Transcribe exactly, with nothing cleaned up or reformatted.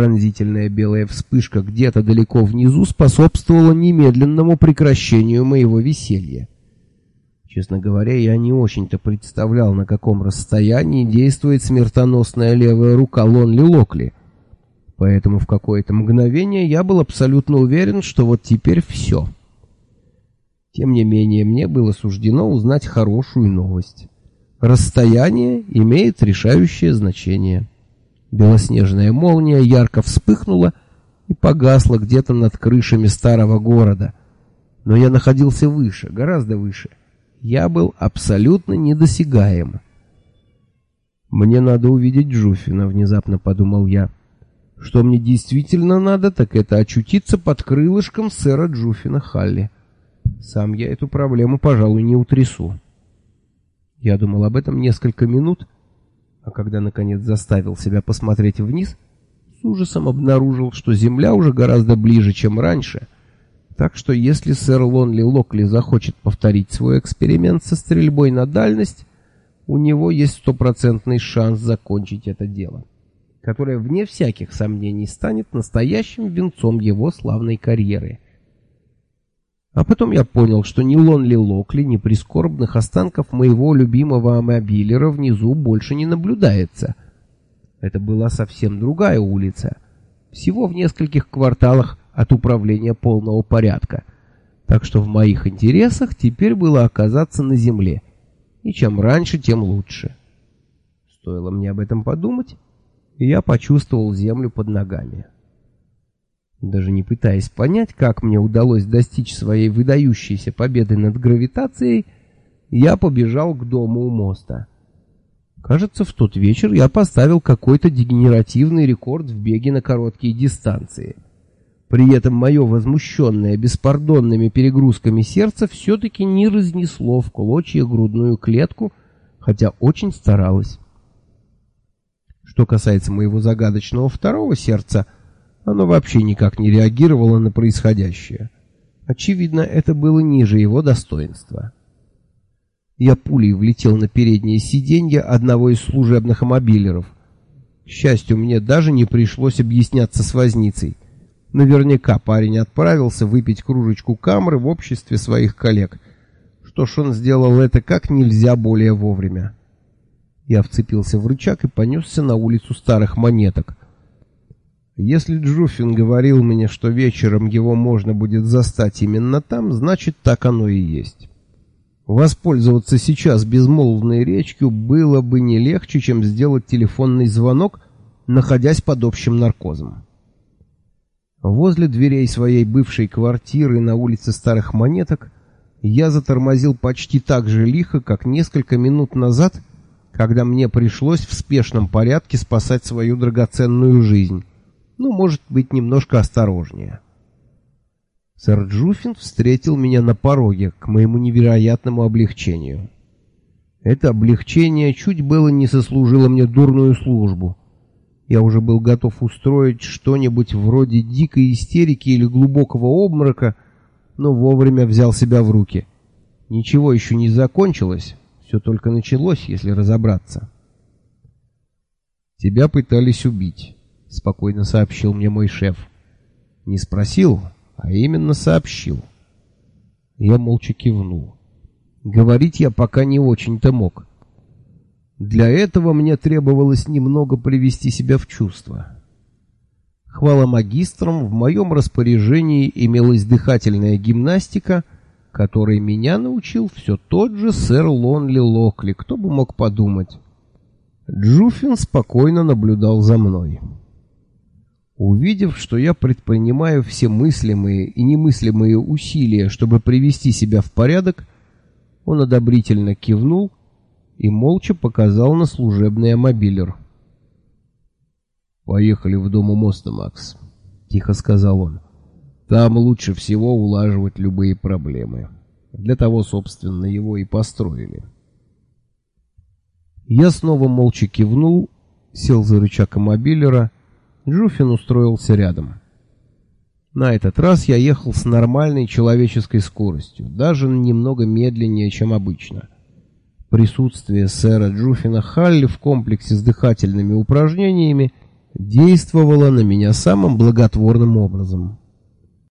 Пронзительная белая вспышка где-то далеко внизу способствовала немедленному прекращению моего веселья. Честно говоря, я не очень-то представлял, на каком расстоянии действует смертоносная левая рука Лонли Локли. Поэтому в какое-то мгновение я был абсолютно уверен, что вот теперь все. Тем не менее, мне было суждено узнать хорошую новость. Расстояние имеет решающее значение. Белоснежная молния ярко вспыхнула и погасла где-то над крышами старого города. Но я находился выше, гораздо выше. Я был абсолютно недосягаем. «Мне надо увидеть Джуффина», — внезапно подумал я. «Что мне действительно надо, так это очутиться под крылышком сэра Джуффина Халли. Сам я эту проблему, пожалуй, не утрясу». Я думал об этом несколько минут, а когда, наконец, заставил себя посмотреть вниз, с ужасом обнаружил, что земля уже гораздо ближе, чем раньше. Так что если сэр Лонли Локли захочет повторить свой эксперимент со стрельбой на дальность, у него есть стопроцентный шанс закончить это дело, которое, вне всяких сомнений, станет настоящим венцом его славной карьеры. А потом я понял, что ни Лонли Локли, ни прискорбных останков моего любимого мобилера внизу больше не наблюдается. Это была совсем другая улица, всего в нескольких кварталах от управления полного порядка, так что в моих интересах теперь было оказаться на земле, и чем раньше, тем лучше. Стоило мне об этом подумать, и я почувствовал землю под ногами. Даже не пытаясь понять, как мне удалось достичь своей выдающейся победы над гравитацией, я побежал к дому у моста. Кажется, в тот вечер я поставил какой-то дегенеративный рекорд в беге на короткие дистанции. При этом мое возмущенное беспардонными перегрузками сердце все-таки не разнесло в клочья грудную клетку, хотя очень старалось. Что касается моего загадочного второго сердца, оно вообще никак не реагировало на происходящее. Очевидно, это было ниже его достоинства. Я пулей влетел на переднее сиденье одного из служебных мобилеров. К счастью, мне даже не пришлось объясняться с возницей. Наверняка парень отправился выпить кружечку камры в обществе своих коллег. Что ж, он сделал это как нельзя более вовремя. Я вцепился в рычаг и понесся на улицу Старых Монеток. Если Джуффин говорил мне, что вечером его можно будет застать именно там, значит, так оно и есть. Воспользоваться сейчас безмолвной речью было бы не легче, чем сделать телефонный звонок, находясь под общим наркозом. Возле дверей своей бывшей квартиры на улице Старых Монеток я затормозил почти так же лихо, как несколько минут назад, когда мне пришлось в спешном порядке спасать свою драгоценную жизнь. Ну, может быть, немножко осторожнее. Сэр Джуффин встретил меня на пороге, к моему невероятному облегчению. Это облегчение чуть было не сослужило мне дурную службу. Я уже был готов устроить что-нибудь вроде дикой истерики или глубокого обморока, но вовремя взял себя в руки. Ничего еще не закончилось, все только началось, если разобраться. «Тебя пытались убить», — спокойно сообщил мне мой шеф. Не спросил, а именно сообщил. Я молча кивнул. Говорить я пока не очень-то мог. Для этого мне требовалось немного привести себя в чувство. Хвала магистрам, в моем распоряжении имелась дыхательная гимнастика, которой меня научил все тот же сэр Лонли Локли, кто бы мог подумать. Джуффин спокойно наблюдал за мной. Увидев, что я предпринимаю все мыслимые и немыслимые усилия, чтобы привести себя в порядок, он одобрительно кивнул и молча показал на служебный мобилер. «Поехали в дом у моста, Макс», — тихо сказал он. «Там лучше всего улаживать любые проблемы. Для того, собственно, его и построили». Я снова молча кивнул, сел за рычаг мобилера. Джуффин устроился рядом. На этот раз я ехал с нормальной человеческой скоростью, даже немного медленнее, чем обычно. Присутствие сэра Джуффина Халли в комплексе с дыхательными упражнениями действовала на меня самым благотворным образом.